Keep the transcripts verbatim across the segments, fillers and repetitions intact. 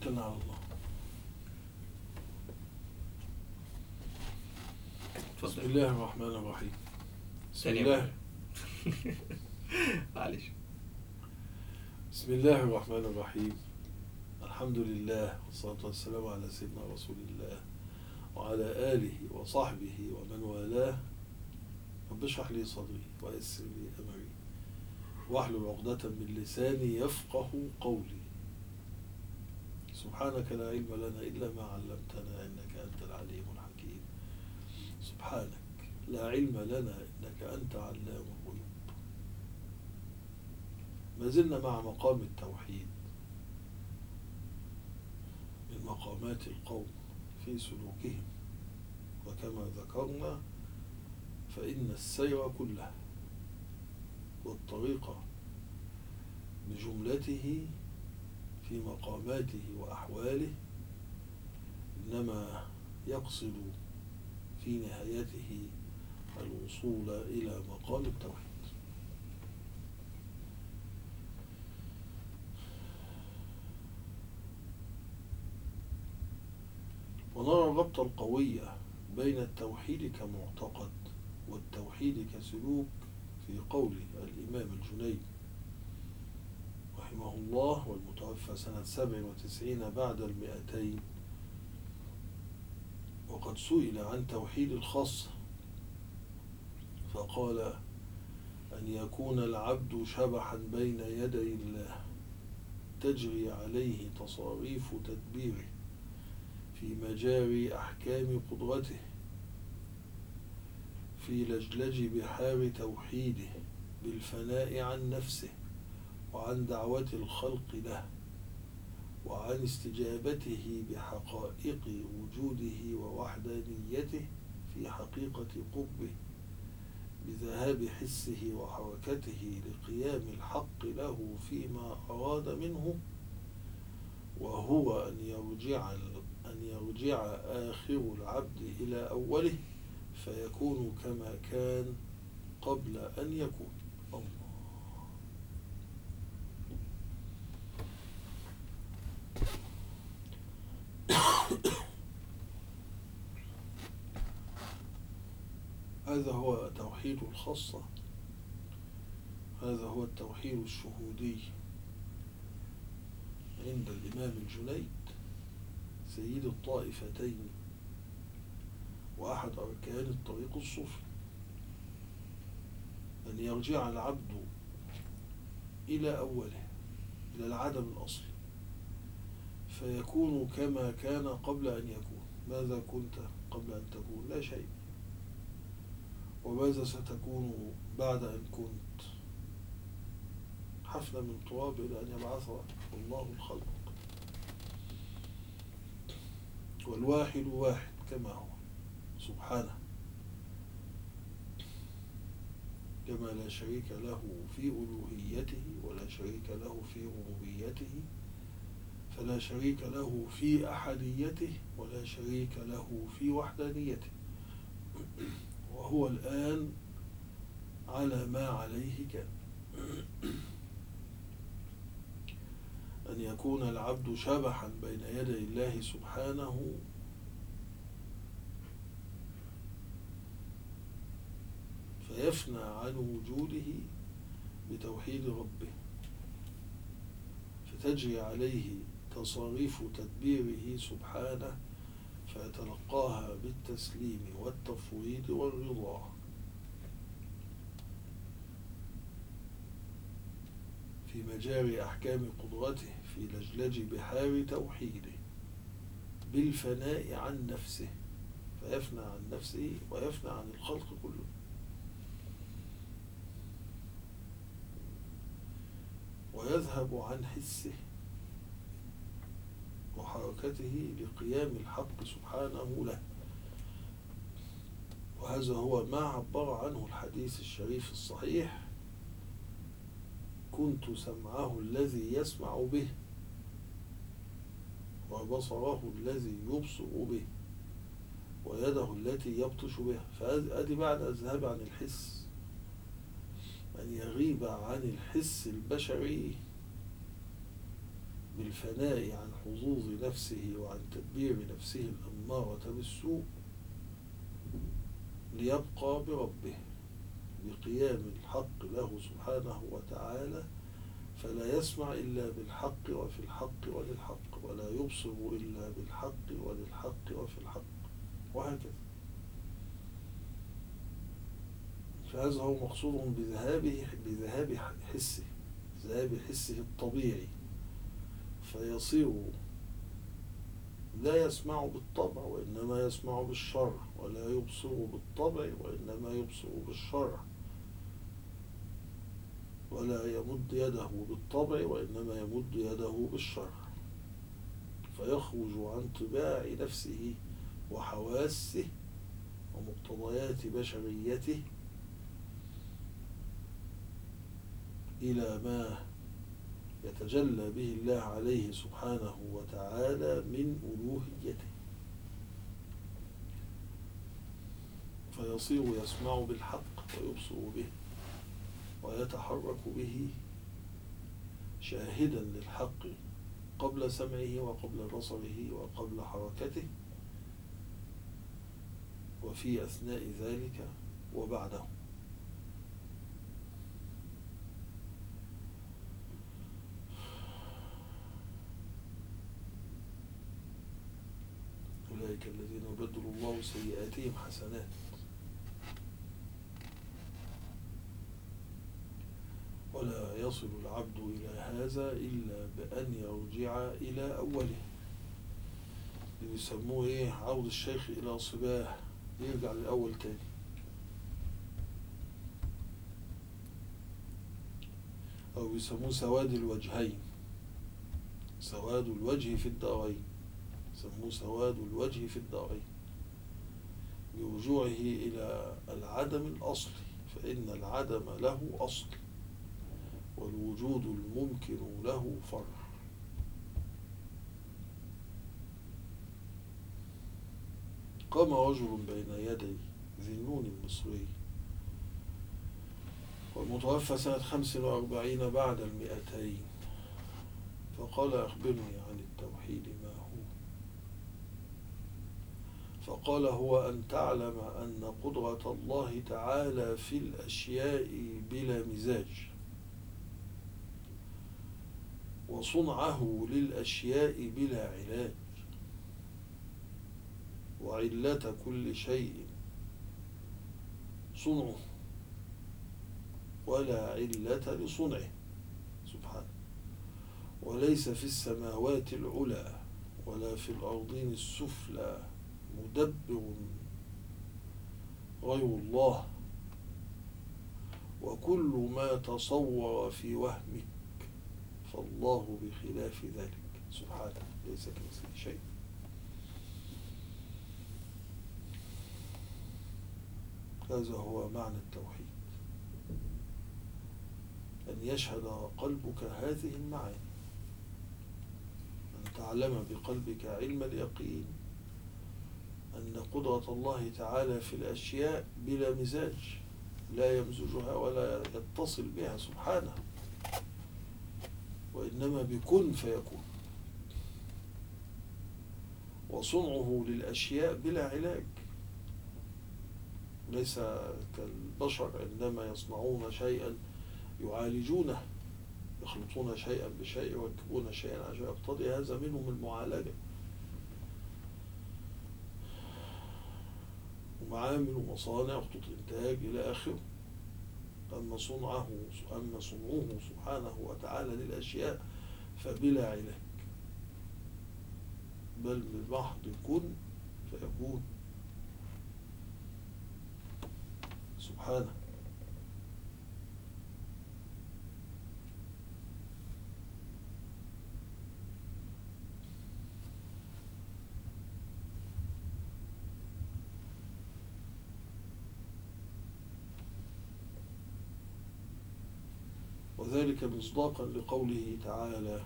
توكلنا على الله. بسم الله الرحمن الرحيم. بسم الله معلش. بسم الله الرحمن الرحيم. الحمد لله والصلاة والسلام على سيدنا رسول الله وعلى آله وصحبه ومن والاه. رب اشرح لي صدري ويسر لي أمري واحلل عقدة من لساني يفقه قولي. سبحانك لا علم لنا إلا ما علمتنا إنك أنت العليم الحكيم. سبحانك لا علم لنا إنك أنت علام الغيوب. ما زلنا مع مقام التوحيد من مقامات القوم في سلوكهم، وكما ذكرنا فإن السير كله والطريقة بجملته في مقاماته وأحواله إنما يقصد في نهايته الوصول إلى مقام التوحيد. ونرى الربط القوي بين التوحيد كمعتقد والتوحيد كسلوك في قول الإمام الجنيد رحمه الله، والمتوفى سنة سبع وتسعين بعد المئتين، وقد سئل عن توحيد الخاصة فقال: أن يكون العبد شبحا بين يدي الله تجري عليه تصاريف تدبيره في مجاري أحكام قدرته، في لجلج بحار توحيده بالفناء عن نفسه وعن دعوة الخلق له، وعن استجابته بحقائق وجوده ووحدانيته في حقيقة قربه، بذهاب حسه وحركته لقيام الحق له فيما أراد منه، وهو أن يرجع أن يرجع آخر العبد إلى أوله فيكون كما كان قبل أن يكون. الله. هذا هو توحيد الخاصة، هذا هو التوحيد الشهودي عند الإمام الجنيد سيد الطائفتين وأحد أركان الطريق الصوفي، أن يرجع العبد إلى أوله، إلى العدم الأصلي، فيكون كما كان قبل أن يكون. ماذا كنت قبل أن تكون؟ لا شيء. وماذا ستكون بعد أن كنت؟ حفنة من تراب إلى أن يبعث الله الخلق. والواحد واحد كما هو سبحانه، كما لا شريك له في ألوهيته ولا شريك له في ربوبيته، فلا شريك له في أحديته ولا شريك له في وحدانيته، وهو الآن على ما عليه كان. أن يكون العبد شبحا بين يدي الله سبحانه فيفنى عن وجوده بتوحيد ربه، فتجري عليه تصاريف تدبيره سبحانه فيتلقاها بالتسليم والتفويض والرضا، في مجاري أحكام قدرته في لجلج بحار توحيده بالفناء عن نفسه، فيفنى عن نفسه ويفنى عن الخلق كله. ويذهب عن حسه وحركته لقيام الحق سبحانه له. وهذا هو ما عبر عنه الحديث الشريف الصحيح: كنت سمعه الذي يسمع به وبصره الذي يبصر به ويده التي يبطش بها. فأدي بعد الذهاب عن الحس، أن يغيب عن الحس البشري بالفناء عن حظوظ نفسه وعن تدبير نفسه الأمارة بالسوء ليبقى بربه بقيام الحق له سبحانه وتعالى، فلا يسمع إلا بالحق وفي الحق وللحق، ولا يبصر إلا بالحق وللحق وفي الحق، وهكذا. فهذا هو مقصود بذهابه بذهاب حسه، ذهاب حسه الطبيعي، فيصير لا يسمع بالطبع وإنما يسمع بالشرع، ولا يبصر بالطبع وإنما يبصر بالشرع، ولا يمد يده بالطبع وإنما يمد يده بالشرع، فيخرج عن طباع نفسه وحواسه ومقتضيات بشريته إلى ما يتجلى به الله عليه سبحانه وتعالى من ألوهيته، فيصير يسمع بالحق ويبصر به ويتحرك به شاهدا للحق قبل سمعه وقبل بصره وقبل حركته، وفي أثناء ذلك وبعده. أولئك الذين يبدل الله سيئاتهم حسنات، ولا يصل العبد إلى هذا إلا بأن يرجع إلى أوله، اللي بيسموه إيه؟ عود الشيخ إلى صباه، يرجع للأول تاني. أو بيسموه سواد الوجهين، سواد الوجه في الدارين، يسموه سواد الوجه في الدارين، برجوعه إلى العدم الأصلي، فإن العدم له أصل والوجود الممكن له فرع. قام رجل بين يدي ذي النون المصري والمتوفى سنة خمس وأربعين بعد المئتين، فقال: أخبرني عن التوحيد ما هو؟ فقال: هو أن تعلم أن قدرة الله تعالى في الأشياء بلا مزاج، وصنعه للأشياء بلا علاج، وعلة كل شيء صنعه ولا علة لصنعه سبحانه، وليس في السماوات العلى ولا في الأرضين السفلى مدبر غير الله، وكل ما تصور في وهمك فالله بخلاف ذلك سبحانه، ليس كمثله شيء. هذا هو معنى التوحيد، أن يشهد قلبك هذه المعاني، أن تعلم بقلبك علم اليقين أن قدرة الله تعالى في الأشياء بلا مزاج، لا يمزجها ولا يتصل بها سبحانه، وإنما بكن فيكون، وصنعه للأشياء بلا علاج، ليس كالبشر عندما يصنعون شيئا يعالجونه، يخلطون شيئا بشيء ويركبون شيئا عشان يقتضي هذا منهم المعالجة، ومعامل ومصانع وخطوط إنتاج إلى آخره. أما صنعه أما صنعه سبحانه وتعالى للأشياء فبلا علاج، بل بمحض كن فيكون سبحانه. وذلك مصداقا لقوله تعالى: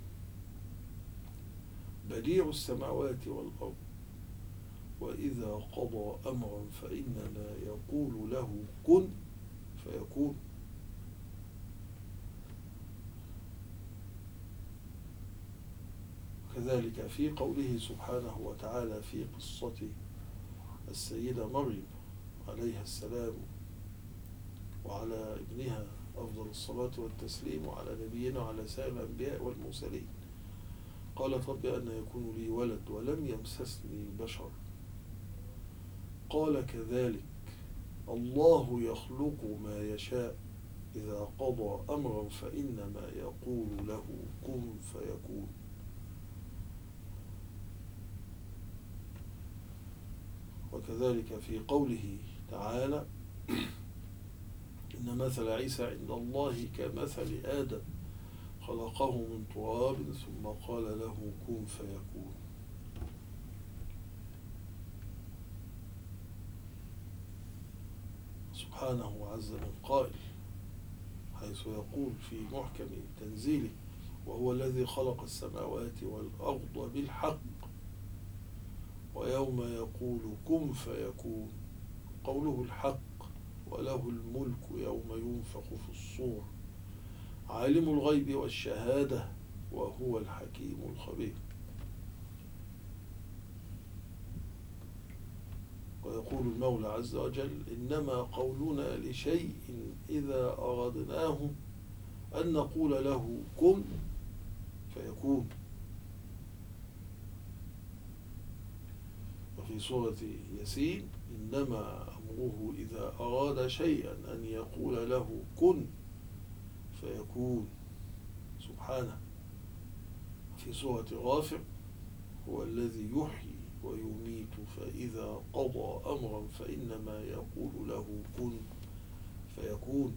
بديع السماوات والأرض وإذا قضى أمرا فإنما يقول له كن فيكون. وكذلك في قوله سبحانه وتعالى في قصة السيدة مريم عليها السلام وعلى ابنها أفضل الصلاة والتسليم وعلى نبينا وعلى سائر الأنبياء والمرسلين، قالت رب أن يكون لي ولد ولم يمسسني بشر، قال كذلك الله يخلق ما يشاء إذا قضى أمرا فإنما يقول له كن فيكون. وكذلك في قوله تعالى إن مثل عيسى عند الله كمثل آدم خلقه من تراب ثم قال له كن فيكون. سبحانه عز من قائل حيث يقول في محكم تنزيله وهو الذي خلق السماوات والأرض بالحق ويوم يقول كن فيكون قوله الحق وله الملك يوم ينفخ في الصور عالم الغيب والشهادة وهو الحكيم الخبير. ويقول المولى عز وجل إنما قولنا لشيء إذا أردناه أن نقول له كن فيكون. وفي سورة ياسين إنما أمره إذا أراد شيئا أن يقول له كن فيكون سبحانه. في سورة غافر هو الذي يحيي ويميت فإذا قضى أمرا فإنما يقول له كن فيكون.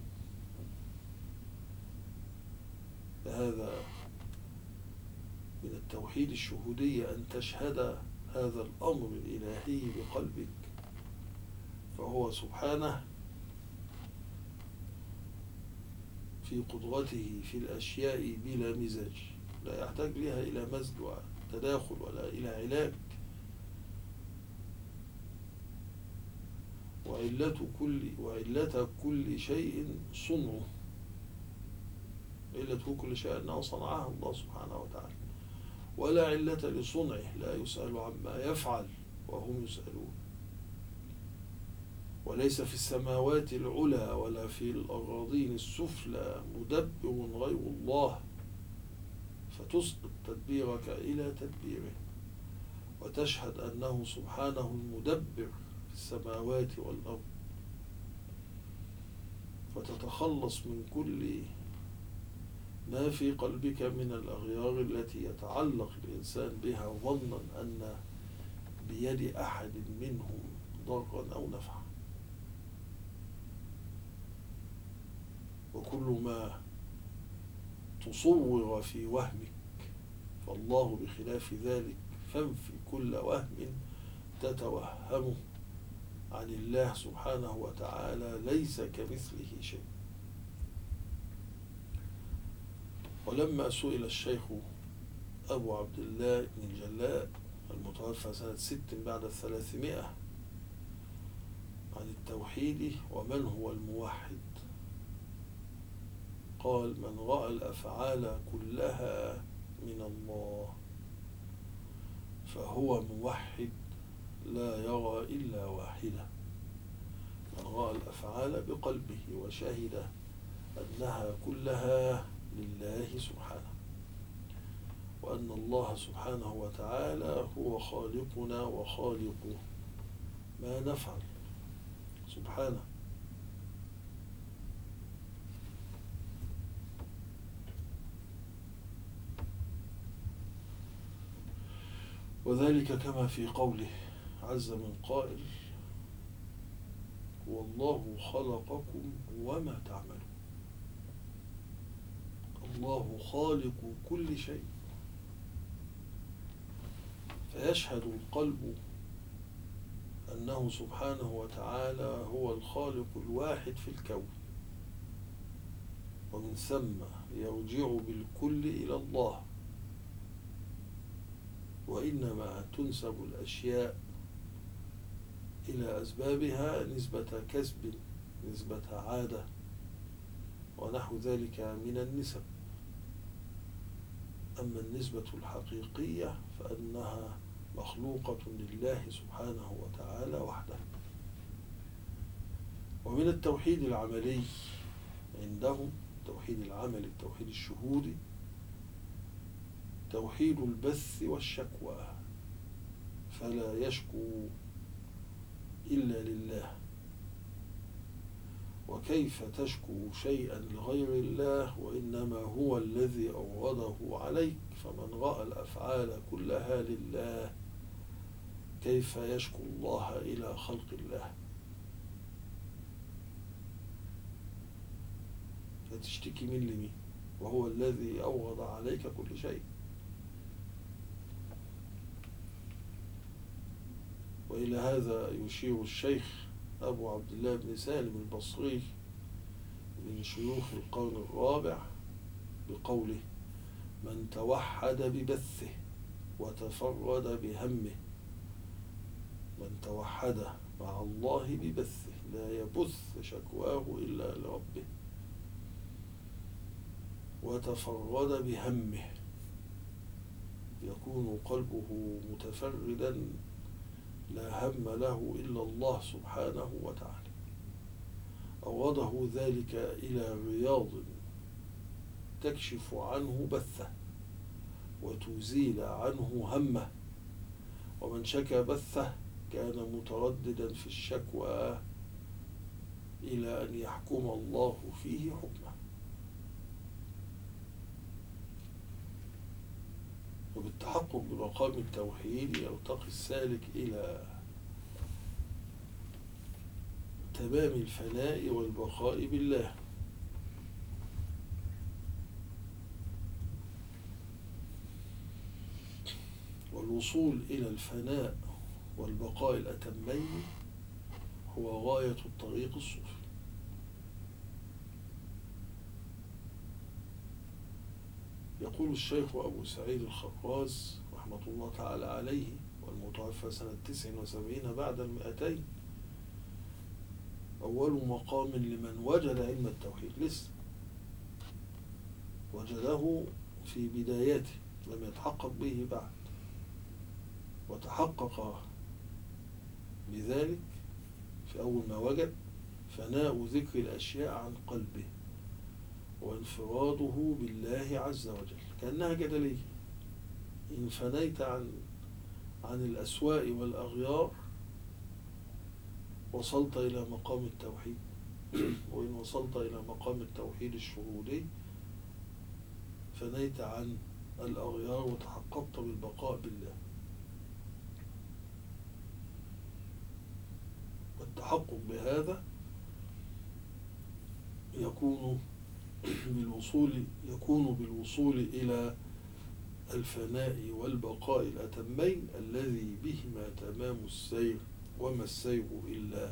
فهذا من التوحيد الشهودية أن تشهد هذا الأمر الإلهي بقلبك، فهو سبحانه في قدرته في الأشياء بلا مزاج، لا يحتاج لها إلى مزج وتداخل ولا إلى علاج. وعلة كل وعلة كل شيء صنعه، علة كل شيء أنه صنعه الله سبحانه وتعالى، ولا علة لصنعه، لا يسأل عما يفعل وهم يسألون. وليس في السماوات العلى ولا في الأراضين السفلى مدبر غير الله فتسقط تدبيرك إلى تدبيره، وتشهد أنه سبحانه المدبر في السماوات والأرض، فتتخلص من كل ما في قلبك من الأغيار التي يتعلق الإنسان بها ظنا أن بيد أحد منهم ضرا أو نفعا. وكل ما تصور في وهمك فالله بخلاف ذلك، فانفي كل وهم تتوهمه عن الله سبحانه وتعالى ليس كمثله شيء. ولما سئل الشيخ أبو عبد الله بن الجلاء المتوفى سنة ست بعد الثلاثمائة عن التوحيد ومن هو الموحد، قال من رأى الأفعال كلها من الله فهو موحد لا يرى إلا واحدة. من رأى الأفعال بقلبه وشهد أنها كلها لله سبحانه، وأن الله سبحانه وتعالى هو خالقنا وخالق ما نفعل سبحانه. وذلك كما في قوله عز من قائل والله خلقكم وما تعملون. الله خالق كل شيء، فيشهد القلب أنه سبحانه وتعالى هو الخالق الواحد في الكون، ومن ثم يرجع بالكل إلى الله. وإنما تنسب الأشياء إلى أسبابها نسبة كسب، نسبة عادة، ونحو ذلك من النسب. أما النسبة الحقيقية فأنها مخلوقة لله سبحانه وتعالى وحده. ومن التوحيد العملي عندهم، التوحيد العملي التوحيد الشهودي، توحيد البث والشكوى، فلا يشكو إلا لله. وكيف تشكو شيئا لغير الله وإنما هو الذي أورده عليك؟ فمن رأى الأفعال كلها لله كيف يشكو الله إلى خلق الله؟ فتشتكي من لمين وهو الذي أورد عليك كل شيء؟ وإلى هذا يشير الشيخ أبو عبد الله بن سالم البصري من شيوخ القرن الرابع بقوله: من توحد ببثه وتفرد بهمه، من توحد مع الله ببثه لا يبث شكواه إلا لربه، وتفرد بهمه يكون قلبه متفردا لا هم له إلا الله سبحانه وتعالى، أورده ذلك إلى رياض تكشف عنه بثه وتزيل عنه همه. ومن شكى بثه كان مترددا في الشكوى إلى أن يحكم الله فيه حكمه. وبالتحقق بمقام التوحيد يرتقي السالك إلى تمام الفناء والبقاء بالله. والوصول إلى الفناء والبقاء الأتمين هو غاية الطريق الصوفي. يقول الشيخ أبو سعيد الخراز رحمة الله تعالى عليه، والمتوفى سنة تسع وسبعين بعد المئتين: أول مقام لمن وجد علم التوحيد، لسه وجده في بداياته لم يتحقق به بعد، وتحقق بذلك في أول ما وجد فناء ذكر الأشياء عن قلبه وانفراده بالله عز وجل، كأنها جدلية. إن فنيت عن عن الأسواء والأغيار وصلت إلى مقام التوحيد، وإن وصلت إلى مقام التوحيد الشهودي فنيت عن الأغيار وتحققت بالبقاء بالله. والتحقق بهذا يكون بالوصول يكون بالوصول إلى الفناء والبقاء الأتمين الذي بهما تمام السير، وما السير إلا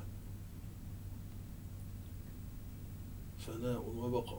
فناء وبقاء.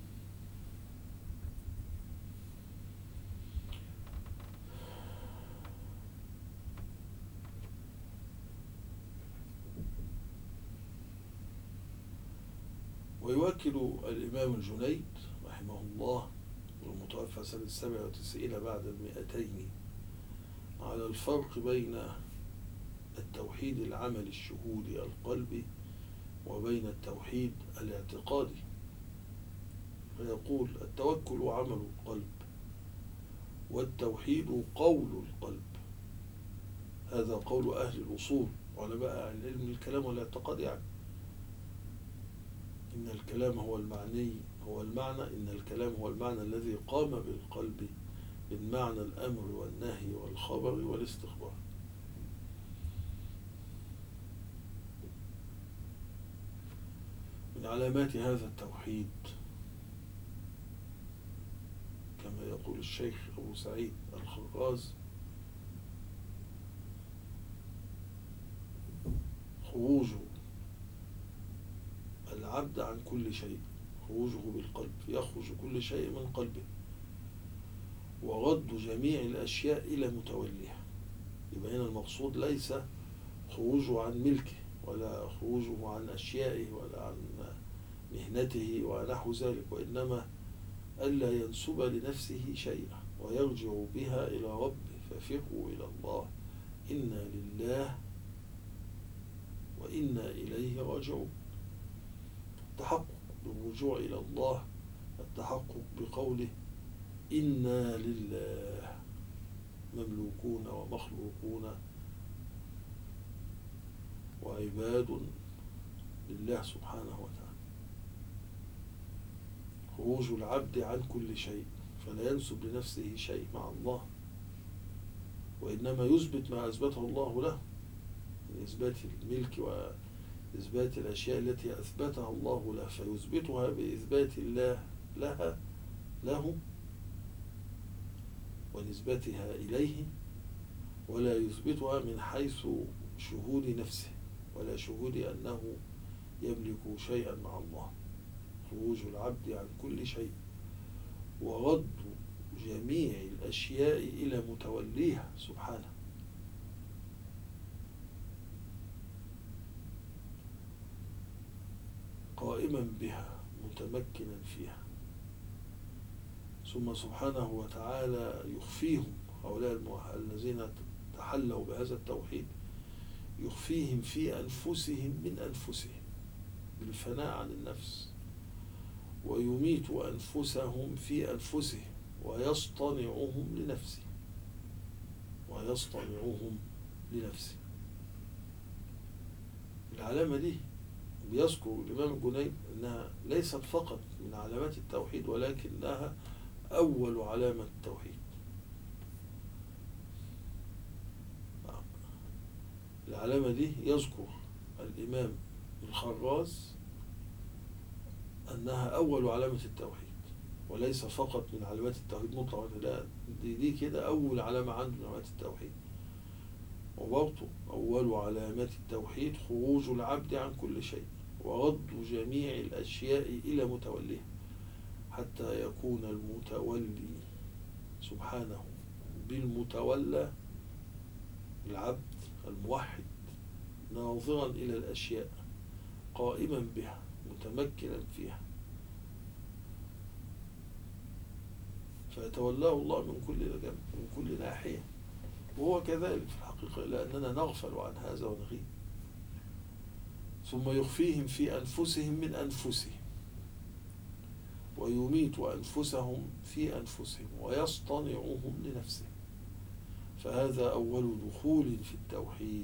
ويؤكد الإمام الجنيد رحمه الله المتوفى سنة سبع وتسعين بعد المئتين على الفرق بين التوحيد العمل الشهودي القلبي وبين التوحيد الاعتقادي، فيقول: التوكل عمل القلب، والتوحيد قول القلب. هذا قول أهل الأصول علماء العلم الكلام والاعتقاد. يعني إن الكلام هو المعني هو المعنى إن الكلام هو المعنى الذي قام بالقلب من معنى الأمر والنهي والخبر والاستخبار. من علامات هذا التوحيد كما يقول الشيخ أبو سعيد الخراز: خروج العبد عن كل شيء، خروجه بالقلب، يخرج كل شيء من قلبه، ورد جميع الأشياء إلى متوليها. يبقى هنا المقصود ليس خروجه عن ملكه ولا خروجه عن أشيائه ولا عن مهنته ونحو ذلك، وإنما ألا ينسب لنفسه شيئا، ويرجع بها إلى ربه، ففروا إلى الله، إنا لله وإنا إليه راجعون. التحقق بالرجوع إلى الله، التحقق بقوله إنا لله، مملوكون ومخلوقون وعباد لله سبحانه وتعالى. خروج العبد عن كل شيء، فلا ينسب لنفسه شيء مع الله، وإنما يثبت ما أثبته الله له من إثبات الملك وإثبات الأشياء التي أثبتها الله له، فيثبتها بإثبات الله لها له ونسبتها إليه، ولا يثبتها من حيث شهود نفسه ولا شهود أنه يملك شيئا مع الله. خروج العبد عن كل شيء ورد جميع الأشياء إلى متوليها سبحانه. قائما بها متمكنا فيها، ثم سبحانه وتعالى يخفيهم، هؤلاء الذين تحلوا بهذا التوحيد يخفيهم في أنفسهم من أنفسهم بالفناء عن النفس، ويميت أنفسهم في أنفسهم ويصطنعهم لنفسه ويصطنعهم لنفسه. العلامة دي بيذكر الإمام الجنيد أنها ليست فقط من علامات التوحيد، ولكنها أول علامة التوحيد. العلامة دي يذكر الإمام الخراز أنها أول علامة التوحيد، وليس فقط من علامات التوحيد مطلقا، لا، دي, دي كده أول علامة عنده من علامات التوحيد. وبرضه أول علامات التوحيد خروج العبد عن كل شيء ورد جميع الأشياء إلى متوليها، حتى يكون المتولي سبحانه بالمتولى العبد الموحد ناظرا إلى الأشياء قائما بها متمكنا فيها، فيتولاه الله من كل جنب من كل ناحية. وهو كذلك في الحقيقة، لأننا نغفل عن هذا ونغيب. ثم يخفيهم في أنفسهم من أنفسهم ويميت أنفسهم في أنفسهم ويصطنعهم لنفسه، فهذا أول دخول في التوحيد.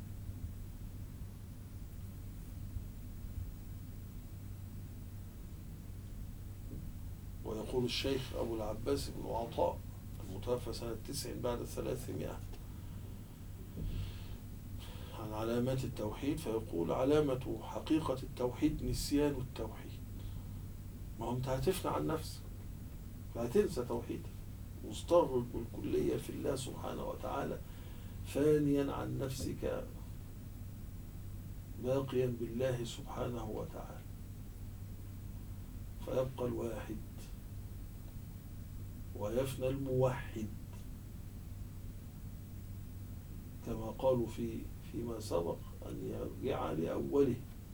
ويقول الشيخ أبو العباس بن عطاء المتوفى سنة تسع بعد ثلاثمائة عن علامات التوحيد، فيقول علامة حقيقة التوحيد نسيان التوحيد. ما هو انت هتفنى عن نفسك فهتنسى توحيدك، مستغرق بالكلية في الله سبحانه وتعالى، فانيا عن نفسك باقيا بالله سبحانه وتعالى، فيبقى الواحد ويفنى الموحد، كما قالوا في فيما سبق أن يرجع لأوله،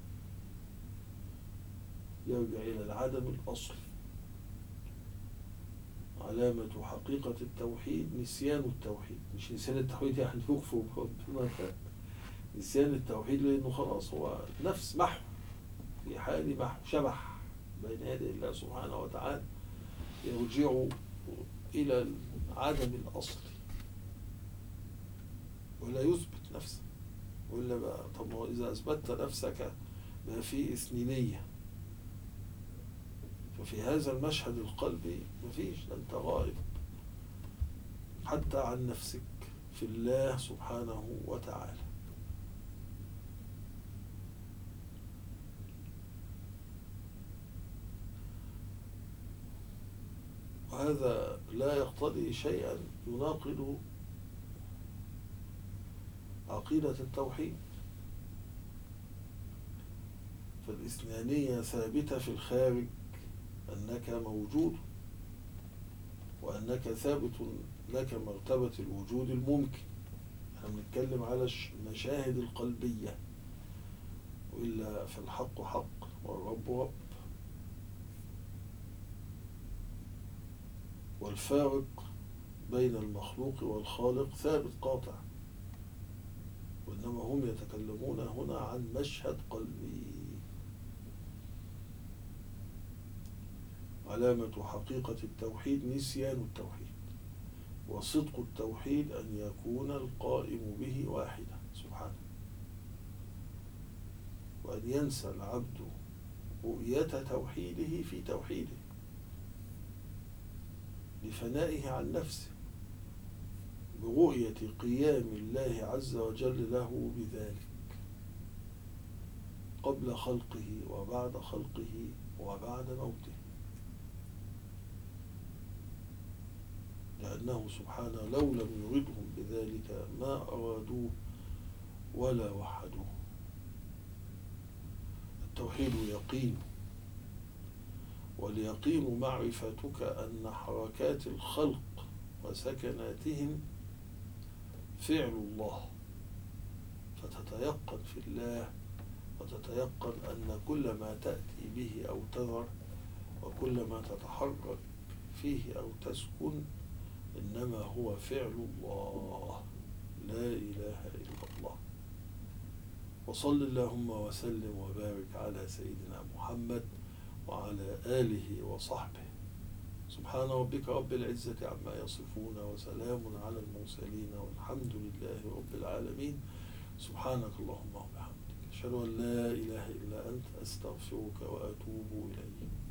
يرجع إلى العدم الأصلي. علامة حقيقة التوحيد نسيان التوحيد، مش نسيان التوحيد يعني يكفر بربنا، نسيان التوحيد لأنه خلاص هو نفس محو، في حال محو شبح بين يدي الله سبحانه وتعالى، يرجع إلى العدم الأصلي ولا يثبت نفسه. وإلا بقى طب إذا أثبتت نفسك ما في إثنينية، ففي هذا المشهد القلبي مفيش، أنت غائب حتى عن نفسك في الله سبحانه وتعالى. وهذا لا يقتضي شيئا يناقض عقيدة التوحيد، فالإثنانية ثابتة في الخارج أنك موجود، وأنك ثابت لك مرتبة الوجود الممكن. احنا بنتكلم على المشاهد القلبية، وإلا فالحق حق والرب رب. والفارق بين المخلوق والخالق ثابت قاطع، وإنما هم يتكلمون هنا عن مشهد قلبي. علامة حقيقة التوحيد نسيان التوحيد، وصدق التوحيد أن يكون القائم به واحدا سبحانه، وأن ينسى العبد رؤية توحيده في توحيده لفنائه عن نفسه، برؤية قيام الله عز وجل له بذلك قبل خلقه وبعد خلقه وبعد موته، لأنه سبحانه لو لم يردهم بذلك ما أرادوه ولا وحدوه. التوحيد يقين، واليقين معرفتك أن حركات الخلق وسكناتهم فعل الله، فتتيقن في الله، وتتيقن أن كل ما تأتي به أو تذر وكل ما تتحرك فيه أو تسكن إنما هو فعل الله، لا إله إلا الله. وصل اللهم وسلم وبارك على سيدنا محمد وعلى آله وصحبه. سبحان ربك رب العزة عما يصفون، وسلام على المرسلين، والحمد لله رب العالمين. سبحانك اللهم وبحمدك، أشهد أن لا إله إلا أنت، أستغفرك وأتوب إليك.